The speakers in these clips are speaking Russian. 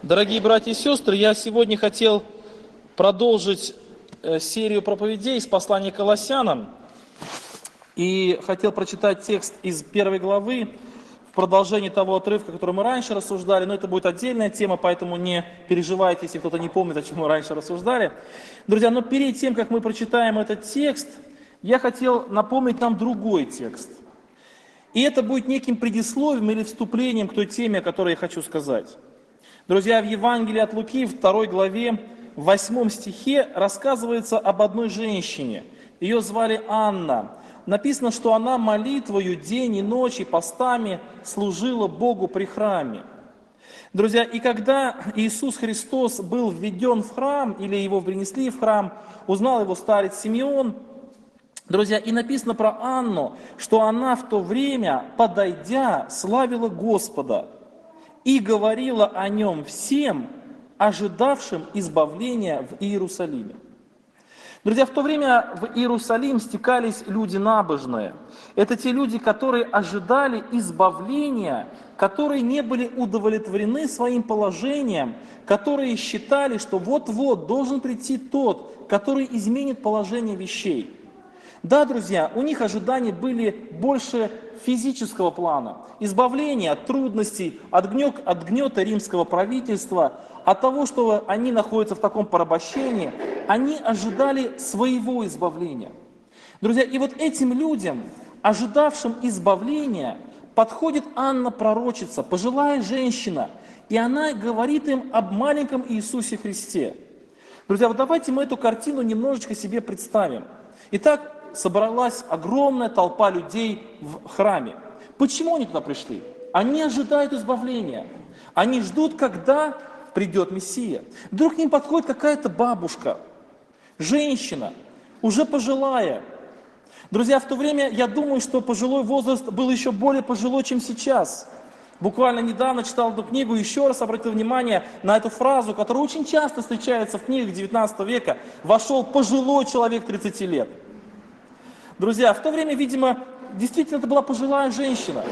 Дорогие братья и сестры, я сегодня хотел продолжить серию проповедей из послания к Колоссянам. И хотел прочитать текст из первой главы в продолжении того отрывка, который мы раньше рассуждали. Но это будет отдельная тема, поэтому не переживайте, если кто-то не помнит, о чем мы раньше рассуждали. Друзья, но перед тем, как мы прочитаем этот текст, я хотел напомнить нам другой текст. И это будет неким предисловием или вступлением к той теме, о которой я хочу сказать. Друзья, в Евангелии от Луки, в 2 главе, в 8 стихе рассказывается об одной женщине. Ее звали Анна. Написано, что она молитвою день и ночь и постами служила Богу при храме. Друзья, и когда Иисус Христос был введен в храм, или его принесли в храм, узнал его старец Симеон, друзья, и написано про Анну, что она в то время, подойдя, славила Господа и говорила о нем всем, ожидавшим избавления в Иерусалиме. Друзья, в то время в Иерусалим стекались люди набожные. Это те люди, которые ожидали избавления, которые не были удовлетворены своим положением, которые считали, что вот-вот должен прийти тот, который изменит положение вещей. Да, друзья, у них ожидания были больше физического плана. Избавление от трудностей, от гнета римского правительства, от того, что они находятся в таком порабощении, они ожидали своего избавления. Друзья, и вот этим людям, ожидавшим избавления, подходит Анна пророчица, пожилая женщина, и она говорит им об маленьком Иисусе Христе. Друзья, вот давайте мы эту картину немножечко себе представим. Итак, собралась огромная толпа людей в храме. Почему они туда пришли? Они ожидают избавления. Они ждут, когда придет Мессия. Вдруг к ним подходит какая-то бабушка, женщина, уже пожилая. Друзья, в то время я думаю, что пожилой возраст был еще более пожилой, чем сейчас. Буквально недавно читал эту книгу и еще раз обратил внимание на эту фразу, которая очень часто встречается в книгах 19 века. «Вошел пожилой человек 30 лет». Друзья, в то время, видимо, действительно это была пожилая женщина.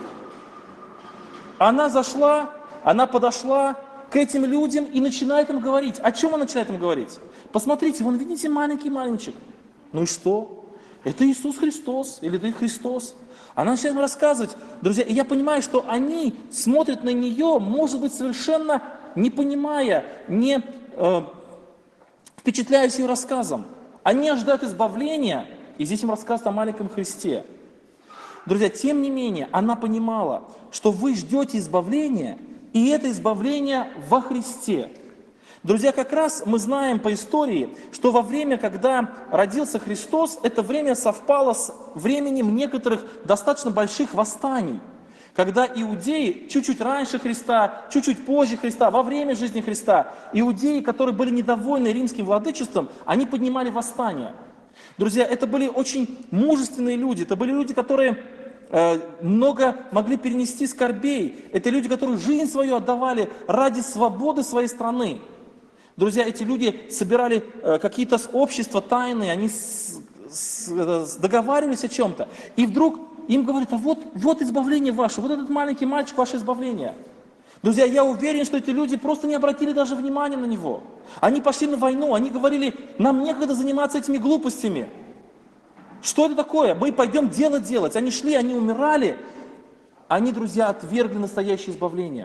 Она зашла, она подошла к этим людям и начинает им говорить. О чем она начинает им говорить? Посмотрите, вон видите маленький мальчик. Ну и что? Это Иисус Христос, или это Христос. Она начинает им рассказывать. Друзья, и я понимаю, что они смотрят на нее, может быть, совершенно не понимая, не впечатляясь ее рассказом. Они ожидают избавления, и здесь им рассказывают о маленьком Христе. Друзья, тем не менее, она понимала, что вы ждете избавления, и это избавление во Христе. Друзья, как раз мы знаем по истории, что во время, когда родился Христос, это время совпало с временем некоторых достаточно больших восстаний. Когда иудеи чуть-чуть раньше Христа, чуть-чуть позже Христа, во время жизни Христа, иудеи, которые были недовольны римским владычеством, они поднимали восстания. Друзья, это были очень мужественные люди, это были люди, которые много могли перенести скорбей, это люди, которые жизнь свою отдавали ради свободы своей страны. Друзья, эти люди собирали какие-то общества тайные, они договаривались о чем-то, и вдруг им говорят, а вот избавление ваше, вот этот маленький мальчик, ваше избавление. Друзья, я уверен, что эти люди просто не обратили даже внимания на него. Они пошли на войну, они говорили, нам некогда заниматься этими глупостями. Что это такое? Мы пойдем дело делать. Они шли, они умирали. Они, друзья, отвергли настоящее избавление.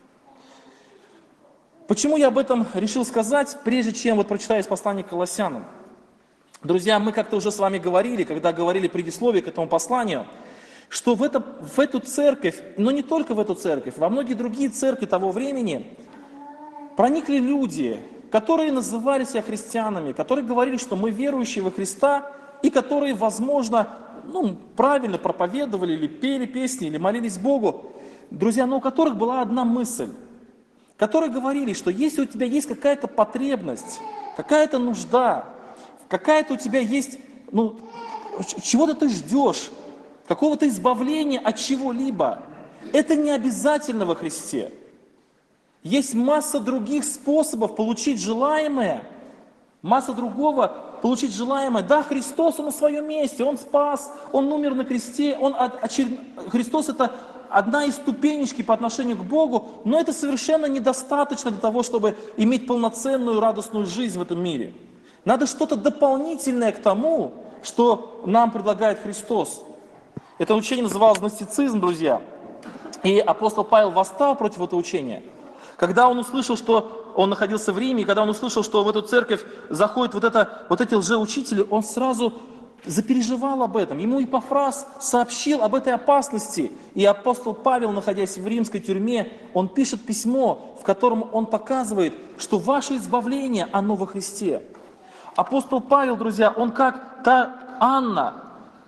Почему я об этом решил сказать, прежде чем вот прочитаю из послания к Колоссянам? Друзья, мы как-то уже с вами говорили, когда говорили предисловие к этому посланию, что в эту церковь, но не только в эту церковь, во многие другие церкви того времени проникли люди, которые называли себя христианами, которые говорили, что мы верующие во Христа, и которые, возможно, правильно проповедовали, или пели песни, или молились Богу, друзья, но у которых была одна мысль, которые говорили, что если у тебя есть какая-то потребность, какая-то нужда, какая-то у тебя есть, чего-то ты ждешь, какого-то избавления от чего-либо, это не обязательно во Христе. Есть масса других способов получить желаемое, масса другого получить желаемое. Да, Христос, Он на своем месте, Он спас, Он умер на кресте, Христос это одна из ступенечки по отношению к Богу, но это совершенно недостаточно для того, чтобы иметь полноценную радостную жизнь в этом мире. Надо что-то дополнительное к тому, что нам предлагает Христос. Это учение называлось гностицизм, друзья. И апостол Павел восстал против этого учения. Когда он услышал, что он находился в Риме, и когда он услышал, что в эту церковь заходят вот эти лжеучители, он сразу запереживал об этом. Ему Епафрас сообщил об этой опасности. И апостол Павел, находясь в римской тюрьме, он пишет письмо, в котором он показывает, что ваше избавление, оно во Христе. Апостол Павел, друзья, он как та Анна,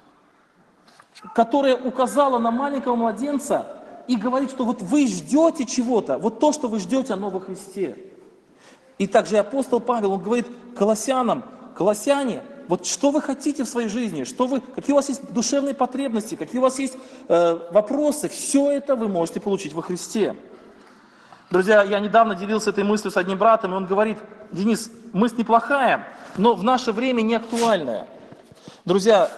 которая указала на маленького младенца и говорит, что вот вы ждете чего-то, вот то, что вы ждете, оно во Христе. И также и апостол Павел, он говорит колоссянам: колоссяне, вот что вы хотите в своей жизни, какие у вас есть душевные потребности, какие у вас есть вопросы, все это вы можете получить во Христе. Друзья, я недавно делился этой мыслью с одним братом, и он говорит: Денис, мысль неплохая, но в наше время не актуальная. Друзья,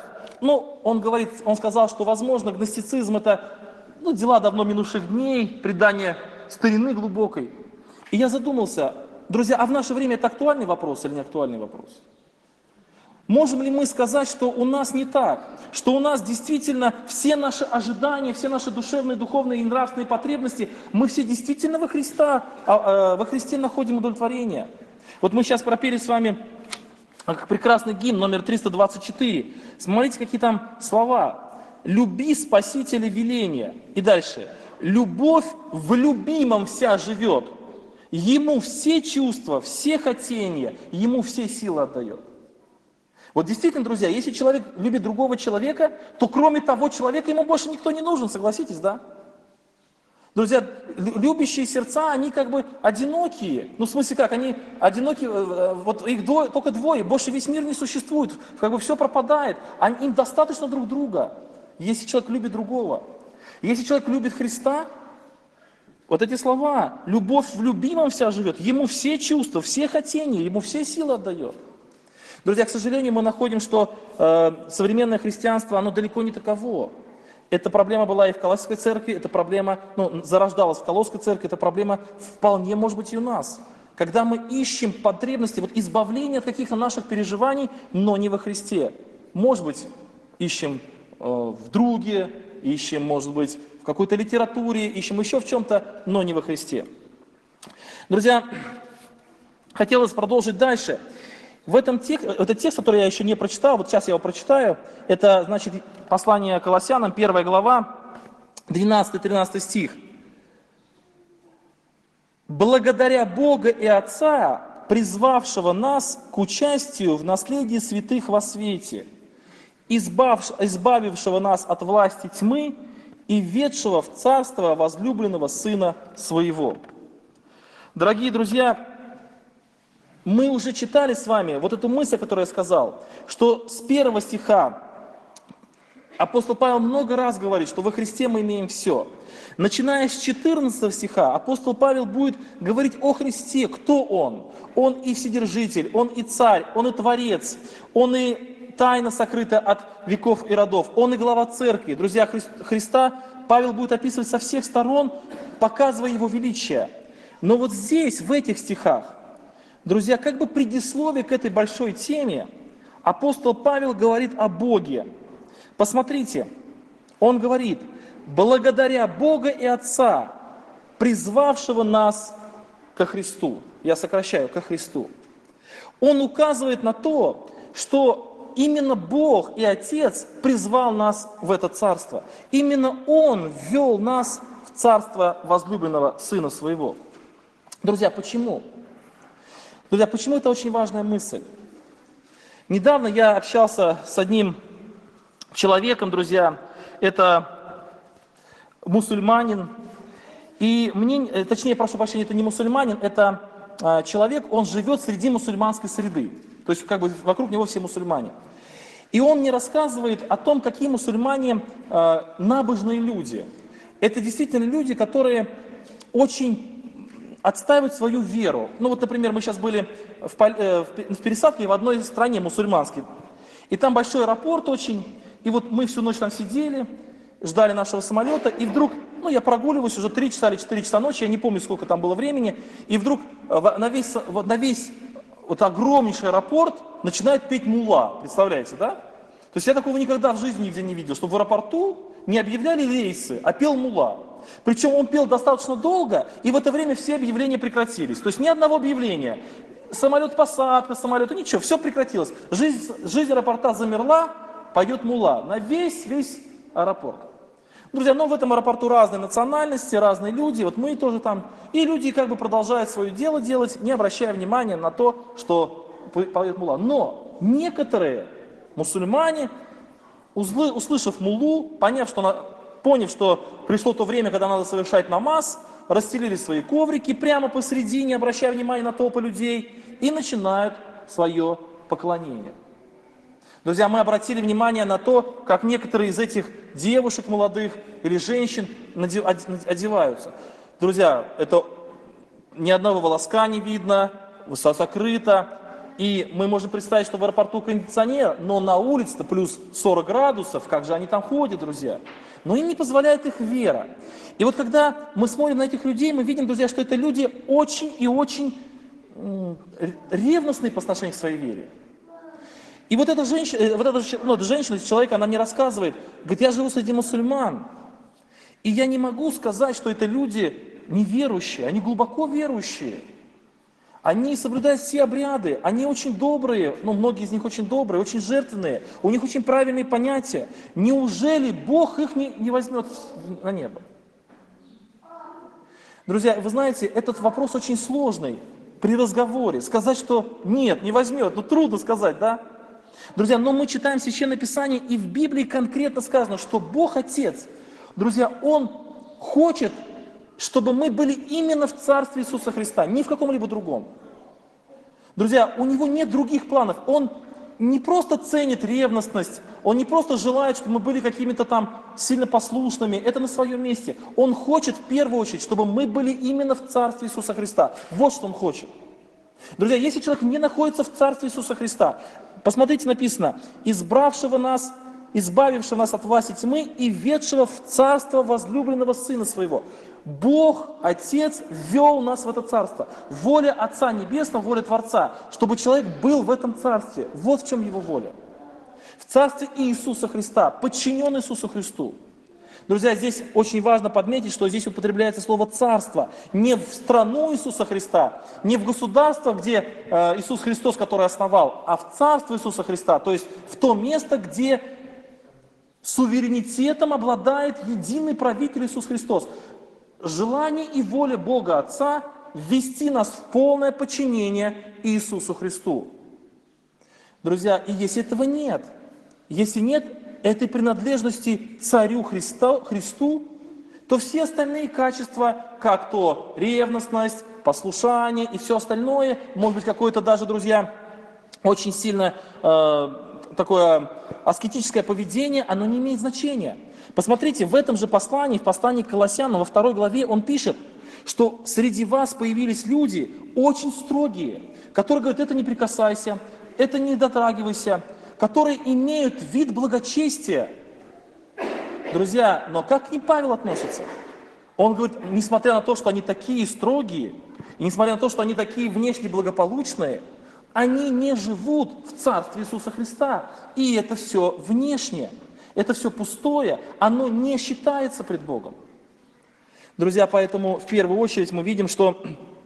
он сказал, что, возможно, гностицизм это дела давно минувших дней, предание старины глубокой. И я задумался, друзья, а в наше время это актуальный вопрос или не актуальный вопрос? Можем ли мы сказать, что у нас не так, что у нас действительно все наши ожидания, все наши душевные, духовные и нравственные потребности, мы все действительно во Христе находим удовлетворение? Вот мы сейчас пропели с вами прекрасный гимн номер 324. Смотрите, какие там слова. «Люби Спасителя веления». И дальше. «Любовь в любимом вся живет. Ему все чувства, все хотения, ему все силы отдает». Вот действительно, друзья, если человек любит другого человека, то кроме того человека ему больше никто не нужен, согласитесь, да? Друзья, любящие сердца, они как бы одинокие. Ну, в смысле как, они одинокие, вот их только двое, больше весь мир не существует, как бы все пропадает. Им достаточно друг друга, если человек любит другого. Если человек любит Христа, вот эти слова, любовь в любимом вся живет, ему все чувства, все хотения, ему все силы отдает. Друзья, к сожалению, мы находим, что современное христианство, оно далеко не таково. Эта проблема была и в Колоссской церкви, эта проблема зарождалась в Колосской церкви, эта проблема вполне может быть и у нас. Когда мы ищем потребности, избавления от каких-то наших переживаний, но не во Христе. Может быть, ищем в друге, ищем, может быть, в какой-то литературе, ищем еще в чем-то, но не во Христе. Друзья, хотелось продолжить дальше. Этот текст, который я еще не прочитал, вот сейчас я его прочитаю, это, значит, послание Колоссянам, 1 глава, 12-13 стих. «Благодаря Бога и Отца, призвавшего нас к участию в наследии святых во свете, избавившего нас от власти тьмы и введшего в царство возлюбленного Сына Своего». Дорогие друзья, мы уже читали с вами вот эту мысль, которую я сказал, что с 1 стиха апостол Павел много раз говорит, что во Христе мы имеем все. Начиная с 14 стиха апостол Павел будет говорить о Христе, кто Он. Он и Вседержитель, Он и Царь, Он и Творец, Он и тайна сокрыта от веков и родов, Он и глава Церкви. Друзья, Христа Павел будет описывать со всех сторон, показывая Его величие. Но вот здесь, в этих стихах, друзья, как бы предисловие к этой большой теме, апостол Павел говорит о Боге. Посмотрите, он говорит: благодаря Бога и Отца, призвавшего нас ко Христу. Я сокращаю, ко Христу. Он указывает на то, что именно Бог и Отец призвал нас в это царство. Именно Он ввел нас в царство возлюбленного Сына Своего. Друзья, почему? Друзья, почему это очень важная мысль? Недавно я общался с одним человеком, друзья, это мусульманин, и прошу прощения, это не мусульманин, это человек, он живет среди мусульманской среды, то есть как бы вокруг него все мусульмане. И он мне рассказывает о том, какие мусульмане набожные люди. Это действительно люди, которые очень отстаивать свою веру. Ну вот, например, мы сейчас были в пересадке в одной стране мусульманской, и там большой аэропорт очень, и вот мы всю ночь там сидели, ждали нашего самолета, и вдруг ну, я прогуливаюсь уже 3 часа или 4 часа ночи, я не помню, сколько там было времени, и вдруг на весь вот огромнейший аэропорт начинает петь мулла, представляете, да? То есть я такого никогда в жизни нигде не видел, чтобы в аэропорту не объявляли рейсы, а пел мулла. Причем он пел достаточно долго, и в это время все объявления прекратились. То есть ни одного объявления. Самолет посадка, самолета, ничего, все прекратилось. Жизнь аэропорта замерла, поет мулла на весь аэропорт. Друзья, но в этом аэропорту разные национальности, разные люди, вот мы тоже там. И люди как бы продолжают свое дело делать, не обращая внимания на то, что поет мулла. Но некоторые мусульмане, услышав муллу, поняв, что пришло то время, когда надо совершать намаз, расстелили свои коврики прямо посреди, не обращая внимания на толпы людей, и начинают свое поклонение. Друзья, мы обратили внимание на то, как некоторые из этих девушек молодых или женщин одеваются. Друзья, это ни одного волоска не видно, закрыто. И мы можем представить, что в аэропорту кондиционер, но на улице-то плюс 40 градусов, как же они там ходят, друзья? Но им не позволяет их вера. И вот когда мы смотрим на этих людей, мы видим, друзья, что это люди очень и очень ревностные по отношению к своей вере. И вот эта женщина, человек, она мне рассказывает, говорит, я живу среди мусульман, и я не могу сказать, что это люди неверующие, они глубоко верующие. Они соблюдают все обряды, они очень добрые, многие из них очень добрые, очень жертвенные, у них очень правильные понятия. Неужели Бог их не возьмет на небо? Друзья, вы знаете, этот вопрос очень сложный при разговоре. Сказать, что нет, не возьмет, трудно сказать, да? Друзья, но мы читаем Священное Писание, и в Библии конкретно сказано, что Бог Отец, друзья, Он хочет, чтобы мы были именно в Царстве Иисуса Христа, не в каком-либо другом. Друзья, у Него нет других планов. Он не просто ценит ревностность, Он не просто желает, чтобы мы были какими-то там сильно послушными, это на своем месте. Он хочет в первую очередь, чтобы мы были именно в Царстве Иисуса Христа. Вот что Он хочет. Друзья, если человек не находится в Царстве Иисуса Христа, посмотрите, написано, избавившего нас от власти тьмы и ведшего в Царство возлюбленного Сына Своего. Бог, Отец, ввел нас в это Царство. Воля Отца Небесного, воля Творца, чтобы человек был в этом Царстве. Вот в чем его воля. В Царстве Иисуса Христа, подчинен Иисусу Христу. Друзья, здесь очень важно подметить, что здесь употребляется слово «царство». Не в страну Иисуса Христа, не в государство, где Иисус Христос, который основал, а в Царство Иисуса Христа, то есть в то место, где суверенитетом обладает единый правитель Иисус Христос. Желание и воля Бога Отца ввести нас в полное подчинение Иисусу Христу. Друзья, и если этого нет, если нет этой принадлежности Царю Христу, то все остальные качества, как то ревностность, послушание и все остальное, может быть какое-то даже, друзья, очень сильно такое аскетическое поведение, оно не имеет значения. Посмотрите, в этом же послании, в послании к Колоссянам, во 2 главе, он пишет, что среди вас появились люди очень строгие, которые говорят, это не прикасайся, это не дотрагивайся, которые имеют вид благочестия. Друзья, но как к ним Павел относится? Он говорит, несмотря на то, что они такие строгие, и несмотря на то, что они такие внешне благополучные, они не живут в Царстве Иисуса Христа. И это все внешне, это все пустое, оно не считается пред Богом. Друзья, поэтому в первую очередь мы видим, что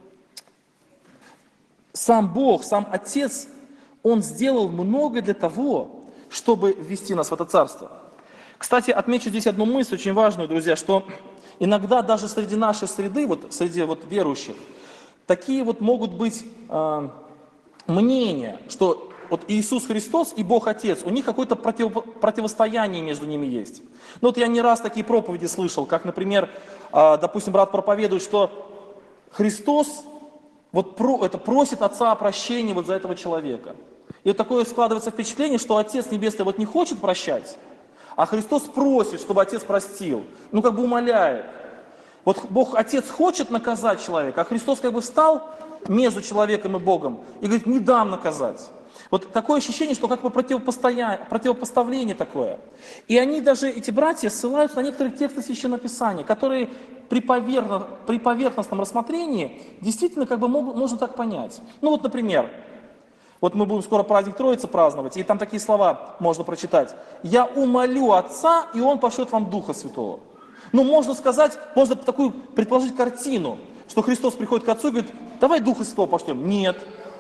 сам Бог, сам Отец, Он сделал многое для того, чтобы ввести нас в это Царство. Кстати, отмечу здесь одну мысль очень важную, друзья, что иногда даже среди нашей среды, среди верующих, такие могут быть мнения, что Иисус Христос и Бог Отец, у них какое-то противостояние между ними есть. Я не раз такие проповеди слышал, как, например, допустим, брат проповедует, что Христос просит Отца о прощении за этого человека. И такое складывается впечатление, что Отец Небесный не хочет прощать, а Христос просит, чтобы Отец простил, умоляет. Бог Отец хочет наказать человека, а Христос встал между человеком и Богом и говорит, не дам наказать. Вот такое ощущение, что как бы противопоставление такое. И они даже, эти братья, ссылаются на некоторые тексты Священного Писания, которые при поверхностном рассмотрении действительно как бы можно так понять. Ну вот, например, вот мы будем скоро праздник Троицы праздновать, и там такие слова можно прочитать. «Я умолю Отца, и Он пошлет вам Духа Святого». Ну, можно сказать, можно такую предположить картину, что Христос приходит к Отцу и говорит: давай Духа Святого пошлем. Нет.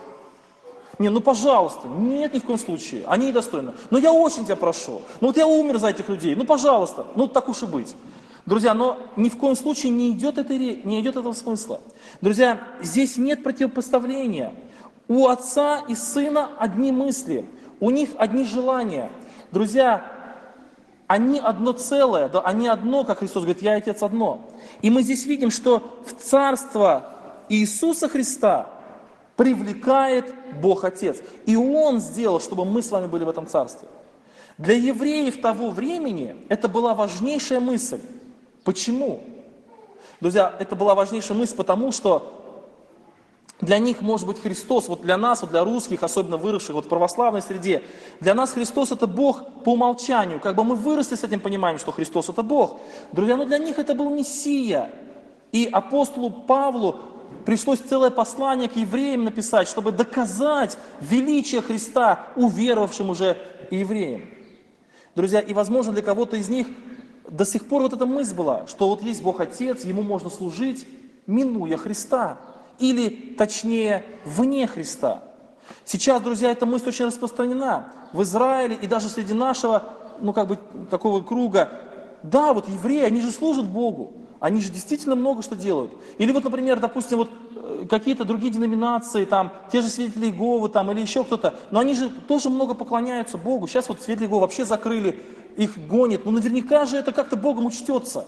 Не, ну пожалуйста. Нет, ни в коем случае. Они недостойны. Но я очень тебя прошу. Ну вот я умер за этих людей. Ну пожалуйста. Ну так уж и быть. Друзья, но ни в коем случае не идет этого смысла. Друзья, здесь нет противопоставления. У Отца и Сына одни мысли. У них одни желания. Друзья, они одно целое, да, они одно, как Христос говорит: я и Отец одно. И мы здесь видим, что в Царство Иисуса Христа привлекает Бог Отец. И Он сделал, чтобы мы с вами были в этом Царстве. Для евреев того времени это была важнейшая мысль. Почему? Друзья, это была важнейшая мысль, потому что для них, может быть, Христос, вот для нас, вот для русских, особенно выросших вот в православной среде, для нас Христос это Бог по умолчанию. Как бы мы выросли с этим пониманием, что Христос это Бог. Друзья, но для них это был Мессия. И апостолу Павлу пришлось целое послание к евреям написать, чтобы доказать величие Христа уверовавшим уже евреям. Друзья, и возможно для кого-то из них до сих пор вот эта мысль была, что вот есть Бог Отец, Ему можно служить, минуя Христа. Или, точнее, вне Христа. Сейчас, друзья, эта мысль очень распространена в Израиле и даже среди нашего, такого круга. Да, вот евреи, они же служат Богу, они же действительно много что делают. Или вот, например, допустим, вот какие-то другие деноминации, там, те же свидетели Иеговы, там, или еще кто-то, но они же тоже много поклоняются Богу. Сейчас вот свидетели Иеговы вообще закрыли, их гонят. Но наверняка же это как-то Богом учтется.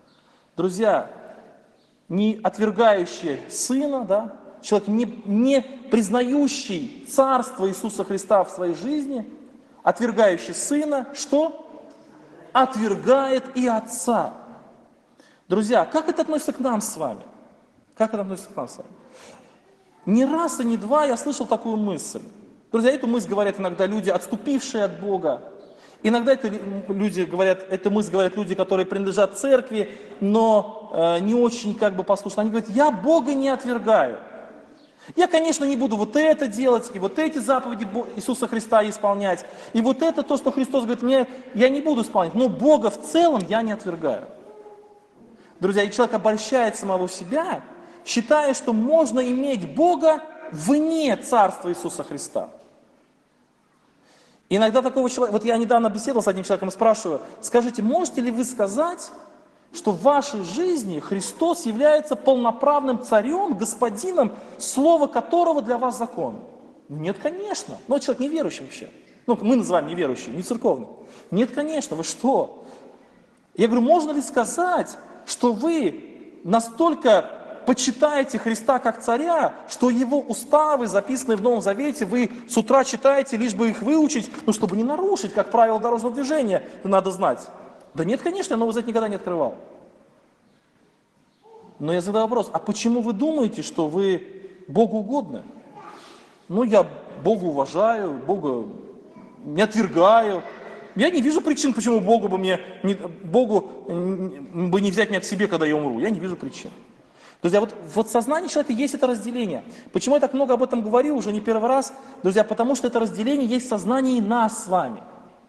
Друзья, не отвергающий Сына, да, человек, не признающий Царство Иисуса Христа в своей жизни, отвергающий Сына, что? Отвергает и Отца. Друзья, как это относится к нам с вами? Как это относится к нам с вами? Не раз и не два я слышал такую мысль. Друзья, эту мысль говорят иногда люди, отступившие от Бога. Иногда эту мысль говорят люди, которые принадлежат церкви, но не очень послушны. Они говорят: я Бога не отвергаю. Я, конечно, не буду вот это делать, и вот эти заповеди Иисуса Христа исполнять, и вот это то, что Христос говорит, я не буду исполнять, но Бога в целом я не отвергаю. Друзья, и человек обольщает самого себя, считая, что можно иметь Бога вне Царства Иисуса Христа. Иногда такого человека, вот я недавно беседовал с одним человеком и спрашиваю: скажите, можете ли вы сказать, что в вашей жизни Христос является полноправным царем, господином, слово которого для вас закон? Нет, конечно. Но человек неверующий вообще. Мы называем неверующим, не церковным. Нет, конечно, вы что? Я говорю, можно ли сказать, что вы настолько почитаете Христа как царя, что Его уставы, записанные в Новом Завете, вы с утра читаете, лишь бы их выучить, чтобы не нарушить, как правило дорожного движения, надо знать. Да нет, конечно, я Новый Завет никогда не открывал. Но я задаю вопрос: а почему вы думаете, что вы Богу угодны? Я Бога уважаю, Бога не отвергаю. Я не вижу причин, почему Богу бы не взять меня к себе, когда я умру. Я не вижу причин. Друзья, вот в сознании человека есть это разделение. Почему я так много об этом говорю, уже не первый раз? Друзья, потому что это разделение есть в сознании нас с вами.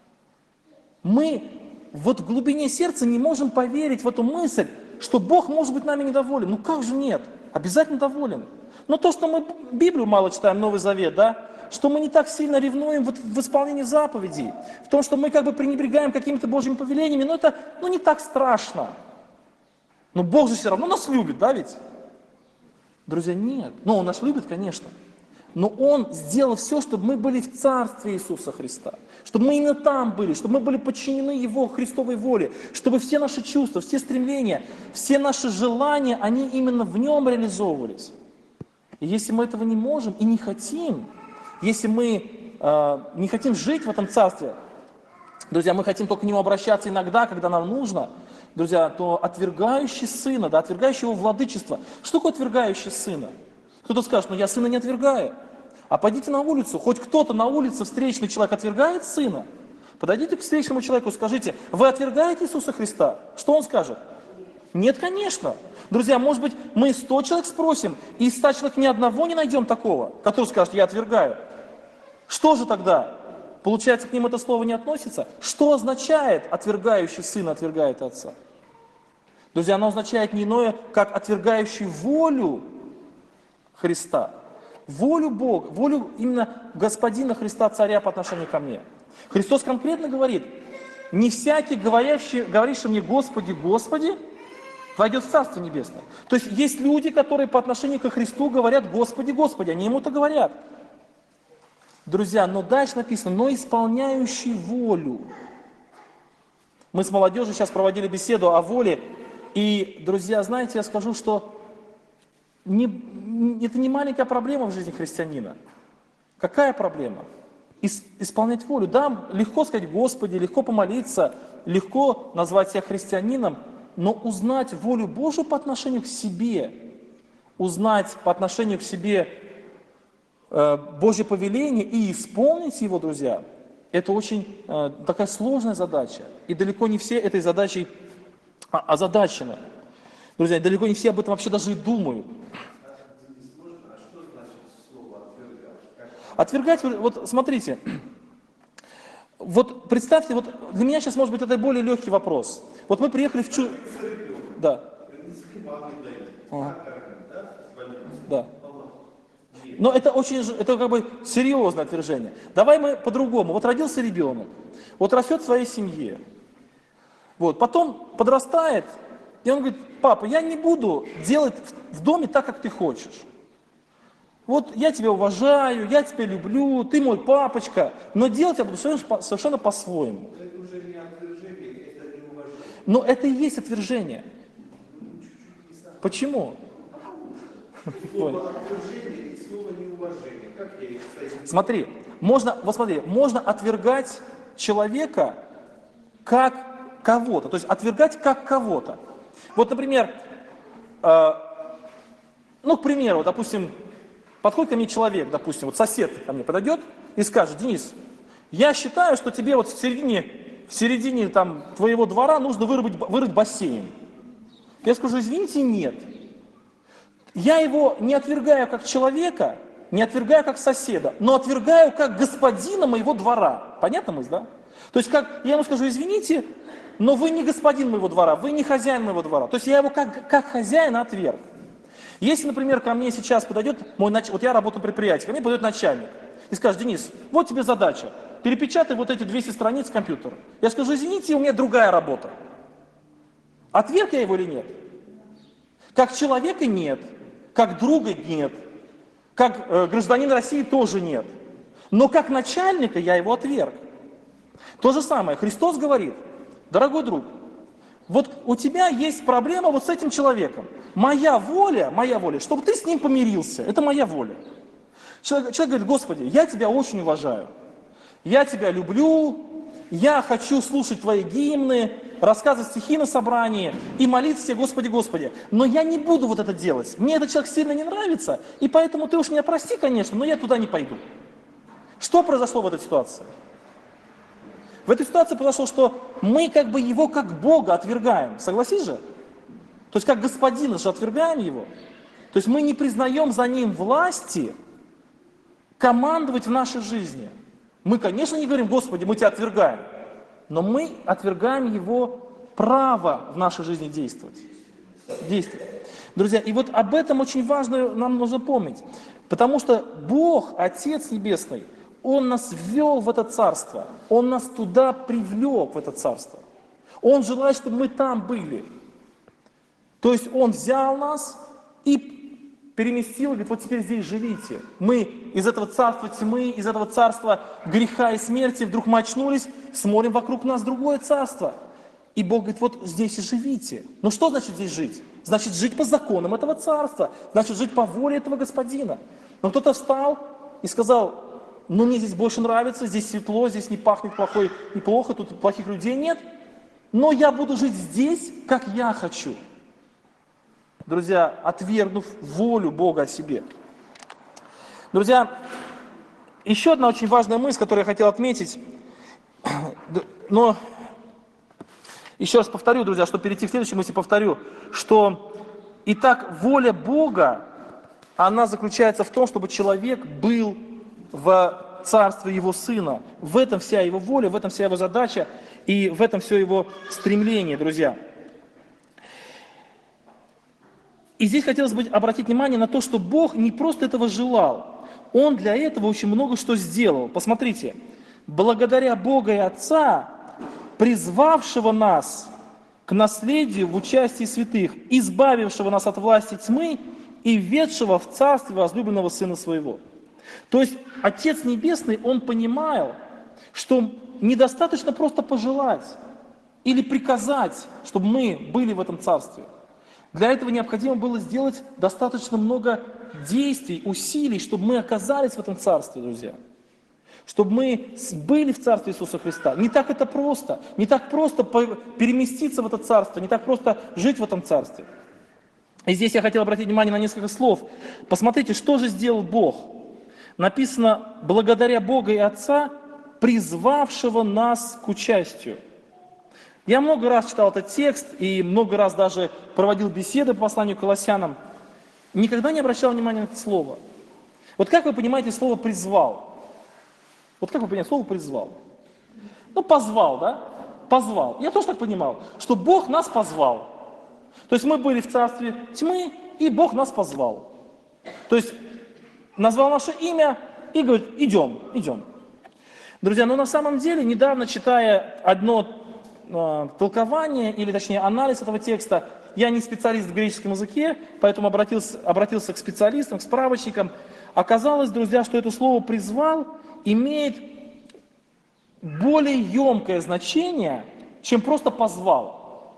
Мы вот в глубине сердца не можем поверить в эту мысль, что Бог может быть нами недоволен. Как же нет? Обязательно доволен. Но то, что мы Библию мало читаем, Новый Завет, да, что мы не так сильно ревнуем в исполнении заповедей, в том, что мы пренебрегаем какими-то Божьими повелениями, но это не так страшно. Но Бог же все равно нас любит, да ведь? Друзья, нет. Он нас любит, конечно. Но Он сделал все, чтобы мы были в Царстве Иисуса Христа. Чтобы мы именно там были, чтобы мы были подчинены Его Христовой воле. Чтобы все наши чувства, все стремления, все наши желания, они именно в Нем реализовывались. И если мы этого не можем и не хотим, если мы не хотим жить в этом Царстве, друзья, мы хотим только к Нему обращаться иногда, когда нам нужно, друзья, то отвергающий Сына, да, отвергающий Его владычество. Что такое отвергающий Сына? Кто-то скажет: я Сына не отвергаю. А пойдите на улицу, хоть кто-то на улице, встречный человек, отвергает Сына. Подойдите к встречному человеку, скажите, вы отвергаете Иисуса Христа? Что он скажет? Нет, конечно. Друзья, может быть, мы 100 человек спросим, и из 100 человек ни одного не найдем такого, который скажет, я отвергаю. Что же тогда? Получается, к ним это слово не относится? Что означает отвергающий Сына, отвергает Отца? Друзья, оно означает не иное, как отвергающий волю Христа. Волю Бога, волю именно Господина Христа, Царя по отношению ко мне. Христос конкретно говорит, не всякий, говоривший мне Господи, Господи, войдет в Царство Небесное. То есть есть люди, которые по отношению ко Христу говорят Господи, Господи, они Ему-то говорят. Друзья, но дальше написано, но исполняющий волю. Мы с молодежью сейчас проводили беседу о воле, и, друзья, знаете, я скажу, что это не маленькая проблема в жизни христианина. Какая проблема? Исполнять волю. Да, легко сказать Господи, легко помолиться, легко назвать себя христианином, но узнать волю Божию по отношению к себе, узнать по отношению к себе Божье повеление и исполнить его, друзья, это очень такая сложная задача. И далеко не все этой задачей озадачены. Друзья, далеко не все об этом вообще даже и думают. Отвергать, вот смотрите, вот представьте, вот для меня сейчас, может быть, это более легкий вопрос. Вот мы приехали в Да. Ага. Да. Но это это как бы серьезное отвержение. Давай мы по-другому. Вот родился ребенок, вот растет в своей семье, вот, потом подрастает, и он говорит, папа, я не буду делать в доме так, как ты хочешь. Вот я тебя уважаю, я тебя люблю, ты мой папочка, но делать я буду совершенно по-своему. Это уже не отвержение, это неуважение. Но это и есть отвержение. Почему? Слово отвержение и слово неуважение. Как я их соединю? Смотри, можно отвергать человека как кого-то, то есть отвергать как кого-то. Вот, например, к примеру, допустим, подходит ко мне человек, допустим, вот сосед ко мне подойдет и скажет, Денис, я считаю, что тебе вот в середине там, твоего двора нужно вырыть бассейн. Я скажу, извините, нет. Я его не отвергаю как человека, не отвергаю как соседа, но отвергаю как господина моего двора. Понятно мысль, да? То есть как я ему скажу, извините, но вы не господин моего двора, вы не хозяин моего двора. То есть я его как хозяина отверг. Если, например, ко мне сейчас подойдет вот я работаю на предприятии, ко мне подойдет начальник и скажет, Денис, вот тебе задача, перепечатай вот эти 200 страниц компьютера. Я скажу, извините, у меня другая работа. Отверг я его или нет? Как человека нет, как друга нет, как гражданин России тоже нет. Но как начальника я его отверг. То же самое, Христос говорит, дорогой друг, вот у тебя есть проблема вот с этим человеком. Моя воля, чтобы ты с ним помирился, это моя воля. Человек говорит, Господи, я тебя очень уважаю, я тебя люблю, я хочу слушать твои гимны, рассказывать стихи на собрании и молиться тебе, Господи, Господи. Но я не буду вот это делать. Мне этот человек сильно не нравится, и поэтому ты уж меня прости, конечно, но я туда не пойду. Что произошло в этой ситуации? В этой ситуации произошло, что мы как бы его как Бога отвергаем. Согласись же? То есть как господина же отвергаем его. То есть мы не признаем за ним власти командовать в нашей жизни. Мы, конечно, не говорим, Господи, мы тебя отвергаем. Но мы отвергаем его право в нашей жизни действовать. Друзья, и вот об этом очень важно нам нужно помнить. Потому что Бог, Отец Небесный, Он нас ввел в это царство. Он нас туда привлек, в это царство. Он желает, чтобы мы там были. То есть Он взял нас и переместил, и говорит, вот теперь здесь живите. Мы из этого царства тьмы, из этого царства греха и смерти, вдруг мы очнулись, смотрим вокруг нас другое царство. И Бог говорит, вот здесь и живите. Ну что значит здесь жить? Значит жить по законам этого царства, значит жить по воле этого Господина. Но кто-то встал и сказал, ну мне здесь больше нравится, здесь светло, здесь не пахнет плохой и плохо, тут плохих людей нет, но я буду жить здесь, как я хочу. Друзья, отвергнув волю Бога о себе. Друзья, Еще одна очень важная мысль, которую я хотел отметить, но еще раз повторю, друзья, чтобы перейти к следующей мысли, повторю, что итак, воля Бога, она заключается в том, чтобы человек был в царстве Его Сына. В этом вся Его воля, в этом вся Его задача и в этом все Его стремление, друзья. И здесь хотелось бы обратить внимание на то, что Бог не просто этого желал, Он для этого очень много что сделал. Посмотрите, благодаря Бога и Отца, призвавшего нас к наследию в участии святых, избавившего нас от власти тьмы и введшего в царстве возлюбленного Сына Своего. То есть Отец Небесный, Он понимал, что недостаточно просто пожелать или приказать, чтобы мы были в этом царстве. Для этого необходимо было сделать достаточно много действий, усилий, чтобы мы оказались в этом царстве, друзья. Чтобы мы были в царстве Иисуса Христа. Не так это просто. Не так просто переместиться в это царство, не так просто жить в этом царстве. И здесь я хотел обратить внимание на несколько слов. Посмотрите, что же сделал Бог. Написано, благодаря Бога и Отца, призвавшего нас к участию. Я много раз читал этот текст и много раз даже проводил беседы по посланию к Колоссянам. Никогда не обращал внимания на это слово. Вот как вы понимаете слово «призвал»? Вот как вы понимаете слово «призвал»? Ну, позвал, да? Позвал. Я тоже так понимал, что Бог нас позвал. То есть мы были в царстве тьмы, и Бог нас позвал. То есть назвал наше имя и говорит, идем, идем. Друзья, но на самом деле, недавно читая одно толкование, или точнее анализ этого текста, я не специалист в греческом языке, поэтому обратился к специалистам, к справочникам. Оказалось, друзья, что это слово «призвал» имеет более емкое значение, чем просто «позвал».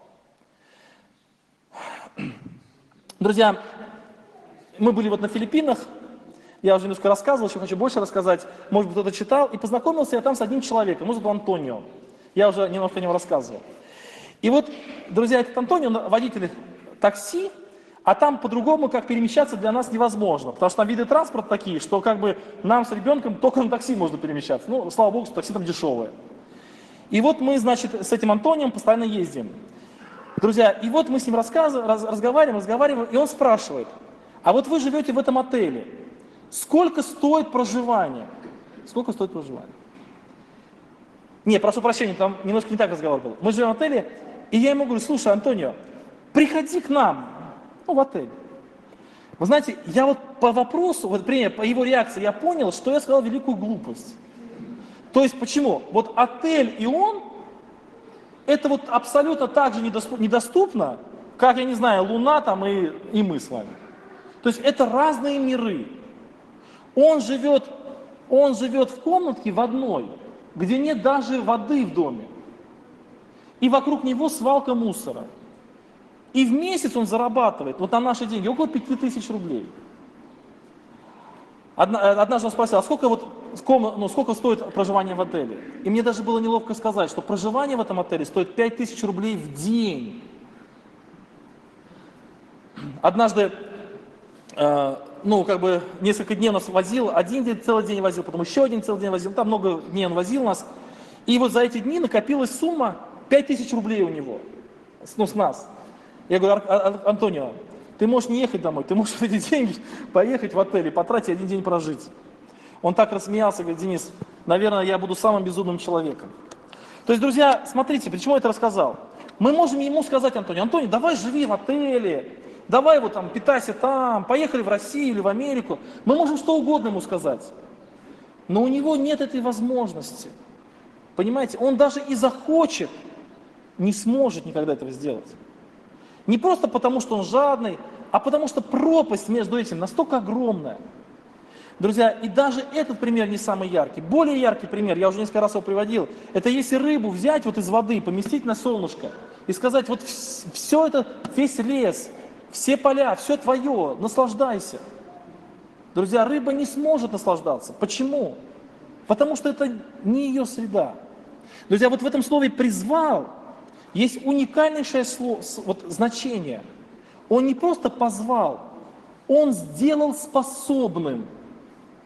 Друзья, мы были вот на Филиппинах, я уже немножко рассказывал, еще хочу больше рассказать, может быть, кто-то читал, и познакомился я там с одним человеком, его зовут Антонио. Я уже немножко о нем рассказывал. И вот, друзья, этот Антонио, водитель такси, а там по-другому, как перемещаться, для нас невозможно, потому что там виды транспорта такие, что как бы нам с ребенком только на такси можно перемещаться. Ну, слава богу, что такси там дешевое. И вот мы, значит, с этим Антонием постоянно ездим. Друзья, и вот мы с ним разговариваем, и он спрашивает, а вот вы живете в этом отеле, сколько стоит проживание? Сколько стоит проживание? Не, прошу прощения, там немножко не так разговор был. Мы живем в отеле, и я ему говорю, слушай, Антонио, приходи к нам, в отель. Вы знаете, я вот по вопросу, вот по его реакции, я понял, что я сказал великую глупость. То есть почему? Вот отель и он, это вот абсолютно так же недоступно, как, я не знаю, Луна там и мы с вами. То есть это разные миры. Он живет в комнатке в одной, где нет даже воды в доме. И вокруг него свалка мусора. И в месяц он зарабатывает, вот на наши деньги, около 5000 рублей. Однажды он спросил, а сколько стоит проживание в отеле? И мне даже было неловко сказать, что проживание в этом отеле стоит 5000 рублей в день. Однажды, несколько дней нас возил, один день целый день возил, потом еще один целый день возил, там много дней он возил нас. И вот за эти дни накопилась сумма 5000 рублей у него, с нас. Я говорю, Антонио, ты можешь не ехать домой, ты можешь эти деньги поехать в отель и потратить один день прожить. Он так рассмеялся, говорит, Денис, наверное, я буду самым безумным человеком. То есть, друзья, смотрите, почему я это рассказал? Мы можем ему сказать, Антонио, давай живи в отеле, давай его там, питайся там, поехали в Россию или в Америку. Мы можем что угодно ему сказать. Но у него нет этой возможности. Понимаете, он даже и захочет, не сможет никогда этого сделать. Не просто потому, что он жадный, а потому что пропасть между этим настолько огромная. Друзья, и даже этот пример не самый яркий. Более яркий пример, я уже несколько раз его приводил, это если рыбу взять вот из воды, поместить на солнышко и сказать, вот все это, весь лес, все поля, все твое, наслаждайся. Друзья, рыба не сможет наслаждаться. Почему? Потому что это не ее среда. Друзья, вот в этом слове «призвал» есть уникальнейшее значение. Он не просто позвал, он сделал способным.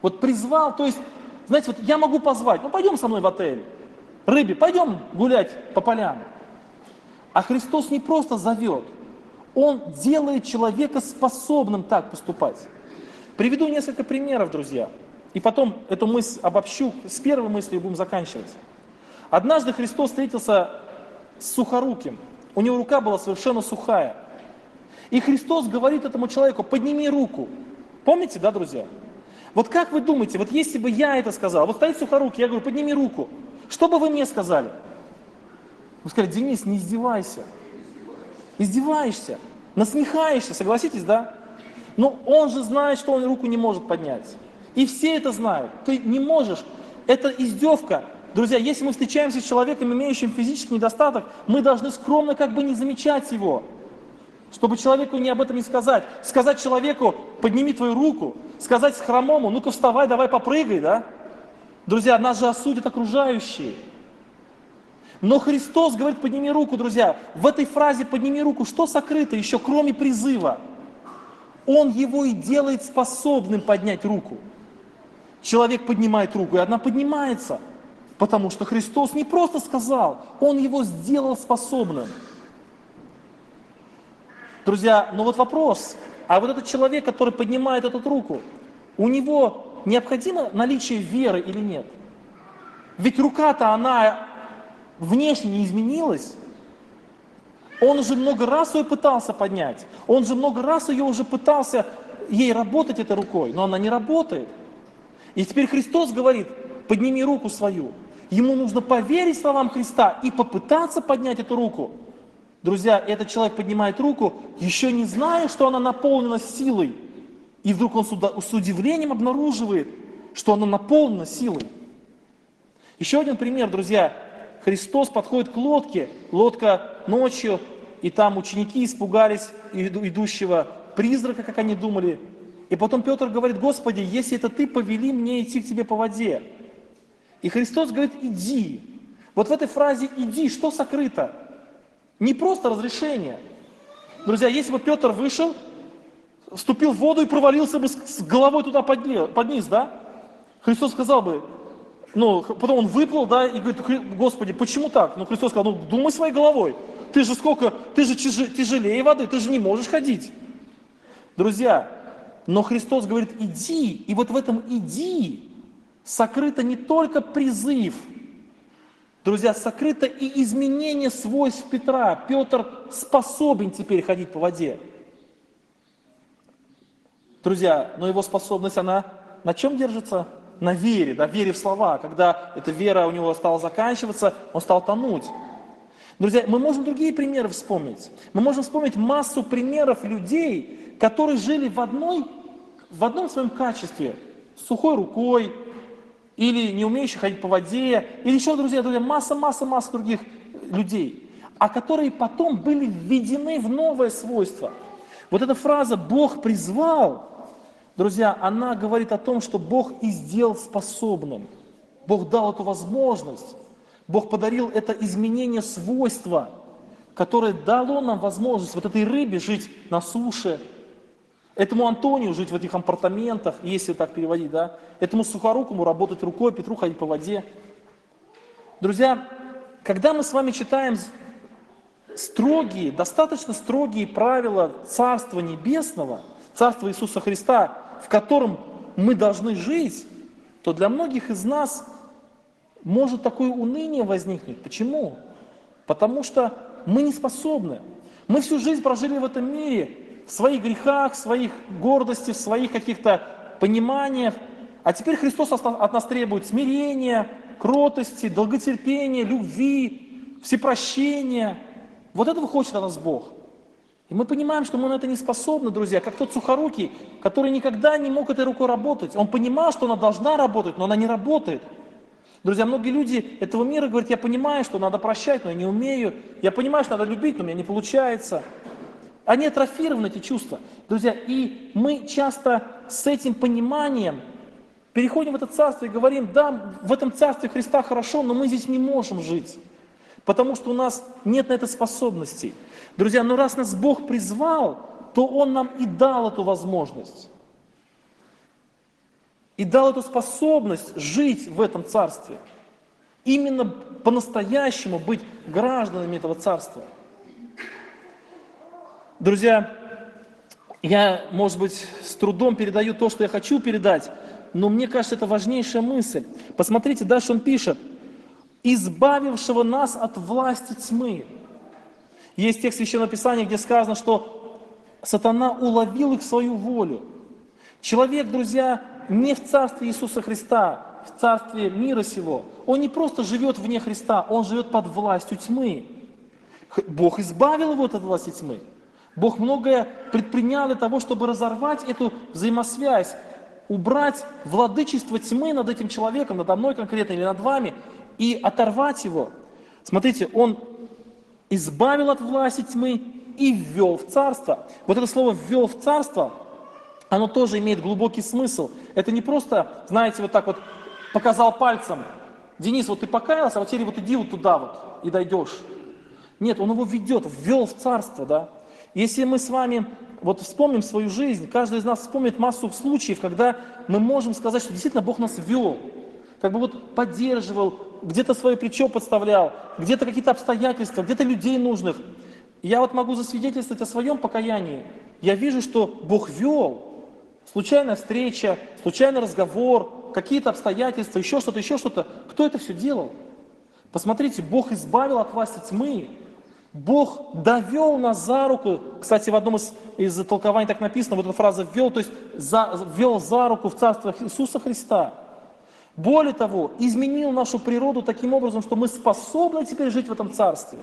Вот призвал, то есть, знаете, вот я могу позвать, ну пойдем со мной в отель, Рыбе, пойдем гулять по полям. А Христос не просто зовет, Он делает человека способным так поступать. Приведу несколько примеров, друзья, и потом эту мысль обобщу, с первой мыслью будем заканчивать. Однажды Христос встретился с сухоруким, у него рука была совершенно сухая. И Христос говорит этому человеку: подними руку. Помните, да, друзья? Вот как вы думаете, вот если бы я это сказал, вот стоит сухорукий, я говорю: подними руку, что бы вы мне сказали? Вы сказали: Денис, не издевайся. Издеваешься, насмехаешься, согласитесь, да? Но он же знает, что он руку не может поднять. И все это знают. Ты не можешь. Это издевка. Друзья, если мы встречаемся с человеком, имеющим физический недостаток, мы должны скромно как бы не замечать его. Чтобы человеку об этом не сказать. Сказать человеку: подними твою руку. Сказать хромому: ну-ка вставай, давай попрыгай, да? Друзья, нас же осудят окружающие. Но Христос говорит: подними руку, друзья. В этой фразе «подними руку» что сокрыто еще, кроме призыва? Он его и делает способным поднять руку. Человек поднимает руку, и она поднимается. Потому что Христос не просто сказал, Он его сделал способным. Друзья, но вот вопрос, а вот этот человек, который поднимает эту руку, у него необходимо наличие веры или нет? Ведь рука-то, она внешне не изменилась. Он уже много раз ее пытался поднять. Он же много раз ее уже пытался ей работать этой рукой, но она не работает. И теперь Христос говорит: подними руку свою. Ему нужно поверить словам Христа и попытаться поднять эту руку. Друзья, этот человек поднимает руку, еще не зная, что она наполнена силой. И вдруг он с удивлением обнаруживает, что она наполнена силой. Еще один пример, друзья. Христос подходит к лодке, лодка ночью, и там ученики испугались идущего призрака, как они думали. И потом Петр говорит: Господи, если это Ты, повели мне идти к Тебе по воде. И Христос говорит: иди. Вот в этой фразе «иди» что сокрыто? Не просто разрешение. Друзья, если бы Петр вышел, вступил в воду и провалился бы с головой туда под низ, да? Христос сказал бы, ну, потом он выплыл, да, и говорит: Господи, почему так? Ну, Христос сказал: ну, думай своей головой. Ты же тяжелее воды, ты же не можешь ходить. Друзья, но Христос говорит: иди, и вот в этом «иди» сокрыто не только призыв, друзья, сокрыто и изменение свойств Петра. Петр способен теперь ходить по воде. Друзья, но его способность, она на чем держится? На вере, да, вере в слова. Когда эта вера у него стала заканчиваться, он стал тонуть. Друзья, мы можем другие примеры вспомнить. Мы можем вспомнить массу примеров людей, которые жили в одном своем качестве, с сухой рукой, или не умеющие ходить по воде, или еще, друзья, масса других людей, а которые потом были введены в новое свойство. Вот эта фраза «Бог призвал», друзья, она говорит о том, что Бог и сделал способным. Бог дал эту возможность. Бог подарил это изменение свойства, которое дало нам возможность вот этой рыбе жить на суше, этому Антонию жить в этих апартаментах, если так переводить, да, этому сухорукому работать рукой, Петру ходить по воде. Друзья, когда мы с вами читаем строгие, достаточно строгие правила Царства Небесного, Царства Иисуса Христа, в котором мы должны жить, то для многих из нас может такое уныние возникнуть. Почему? Потому что мы не способны. Мы всю жизнь прожили в этом мире, в своих грехах, в своих гордости, в своих каких-то пониманиях. А теперь Христос от нас требует смирения, кротости, долготерпения, любви, всепрощения. Вот этого хочет от нас Бог. И мы понимаем, что мы на это не способны, друзья, как тот сухорукий, который никогда не мог этой рукой работать. Он понимал, что она должна работать, но она не работает. Друзья, многие люди этого мира говорят: я понимаю, что надо прощать, но я не умею. Я понимаю, что надо любить, но у меня не получается. Они атрофированы, эти чувства. Друзья, и мы часто с этим пониманием переходим в это царство и говорим: да, в этом царстве Христа хорошо, но мы здесь не можем жить, потому что у нас нет на это способностей. Друзья, но раз нас Бог призвал, то Он нам и дал эту возможность. и дал эту способность жить в этом царстве. Именно по-настоящему быть гражданами этого царства. Друзья, я, может быть, с трудом передаю то, что я хочу передать, но мне кажется, это важнейшая мысль. Посмотрите, дальше он пишет: «избавившего нас от власти тьмы». Есть текст Священного Писания, где сказано, что сатана уловил их в свою волю. Человек, друзья, не в царстве Иисуса Христа, в царстве мира сего. Он не просто живет вне Христа, он живет под властью тьмы. Бог избавил его от власти тьмы. Бог многое предпринял для того, чтобы разорвать эту взаимосвязь, убрать владычество тьмы над этим человеком, надо мной конкретно или над вами, и оторвать его. Смотрите, Он избавил от власти тьмы и ввел в царство. Вот это слово «ввел в царство», оно тоже имеет глубокий смысл. Это не просто, знаете, вот так вот показал пальцем: Денис, вот ты покаялся, а вот теперь вот иди вот туда вот и дойдешь. Нет, Он его ведет, ввел в царство, да. Если мы с вами вот вспомним свою жизнь, каждый из нас вспомнит массу случаев, когда мы можем сказать, что действительно Бог нас ввел, как бы вот поддерживал, где-то свое плечо подставлял, где-то какие-то обстоятельства, где-то людей нужных. Я вот могу засвидетельствовать о своем покаянии. Я вижу, что Бог вел. Случайная встреча, случайный разговор, какие-то обстоятельства, еще что-то, еще что-то. Кто это все делал? Посмотрите, Бог избавил от власти тьмы. Бог довел нас за руку. Кстати, в одном из толкований так написано, вот эта фраза «ввел», то есть ввел за руку в Царство Иисуса Христа. Более того, изменил нашу природу таким образом, что мы способны теперь жить в этом Царстве.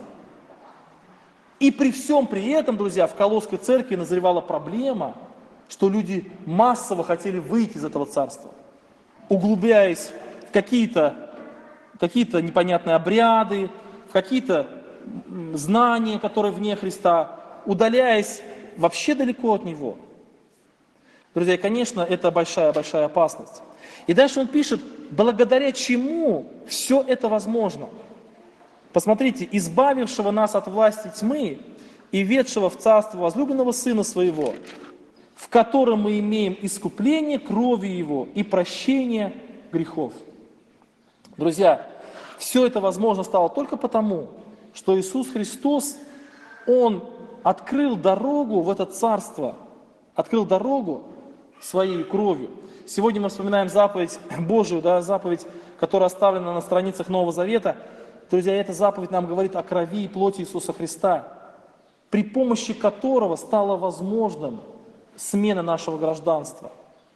И при всем при этом, друзья, в Колосской церкви назревала проблема, что люди массово хотели выйти из этого Царства, углубляясь в какие-то непонятные обряды, в какие-то знания, которые вне Христа, удаляясь вообще далеко от Него. Друзья, конечно, это большая-большая опасность. И дальше он пишет, благодаря чему все это возможно. Посмотрите, избавившего нас от власти тьмы и ведшего в царство возлюбленного Сына Своего, в котором мы имеем искупление кровью Его и прощение грехов. Друзья, все это возможно стало только потому, что Иисус Христос, Он открыл дорогу в это царство, открыл дорогу своей кровью. Сегодня мы вспоминаем заповедь Божию, да, заповедь, которая оставлена на страницах Нового Завета. Друзья, эта заповедь нам говорит о крови и плоти Иисуса Христа, при помощи которого стало возможным смена нашего гражданства.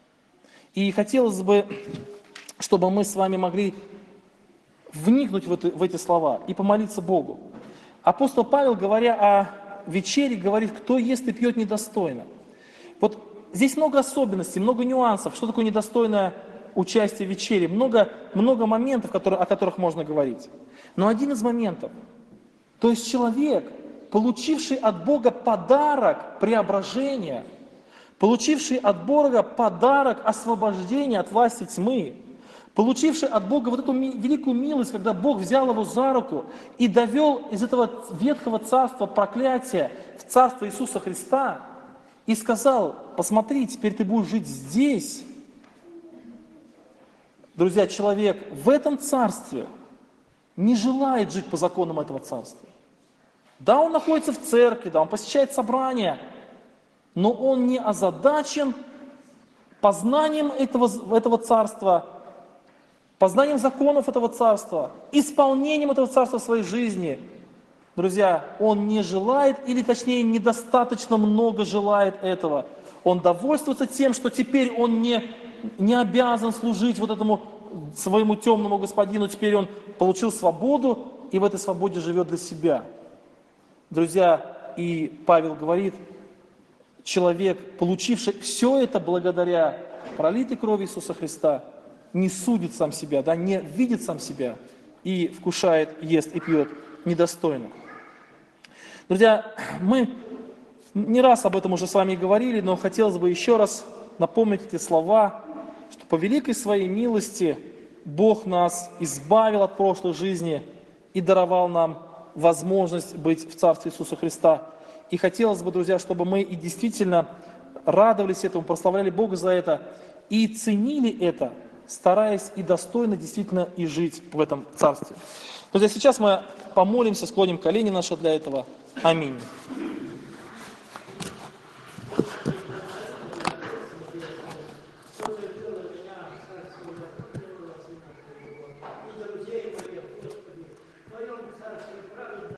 И хотелось бы, чтобы мы с вами могли вникнуть в эти слова и помолиться Богу. Апостол Павел, говоря о вечере, говорит, кто ест и пьет недостойно. Вот здесь много особенностей, много нюансов, что такое недостойное участие в вечере, много моментов, о которых можно говорить. Но один из моментов, то есть человек, получивший от Бога подарок преображения, получивший от Бога подарок освобождения от власти тьмы, получивший от Бога вот эту великую милость, когда Бог взял его за руку и довел из этого ветхого царства проклятия в царство Иисуса Христа и сказал, посмотри, теперь ты будешь жить здесь. Друзья, человек в этом царстве не желает жить по законам этого царства. Да, он находится в церкви, да, он посещает собрания, но он не озадачен познанием этого царства, познанием законов этого царства, исполнением этого царства в своей жизни. Друзья, он не желает, или точнее недостаточно много желает этого. Он довольствуется тем, что теперь он не обязан служить вот этому своему темному господину, теперь он получил свободу и в этой свободе живет для себя. Друзья, и Павел говорит, человек, получивший все это благодаря пролитой крови Иисуса Христа, не судит сам себя, да, не видит сам себя и вкушает, ест и пьет недостойно. Друзья, мы не раз об этом уже с вами говорили, но хотелось бы еще раз напомнить эти слова, что по великой своей милости Бог нас избавил от прошлой жизни и даровал нам возможность быть в Царстве Иисуса Христа. И хотелось бы, друзья, чтобы мы и действительно радовались этому, прославляли Бога за это, и ценили это, стараясь и достойно действительно и жить в этом царстве. Друзья, сейчас мы помолимся, склоним колени наши для этого. Аминь.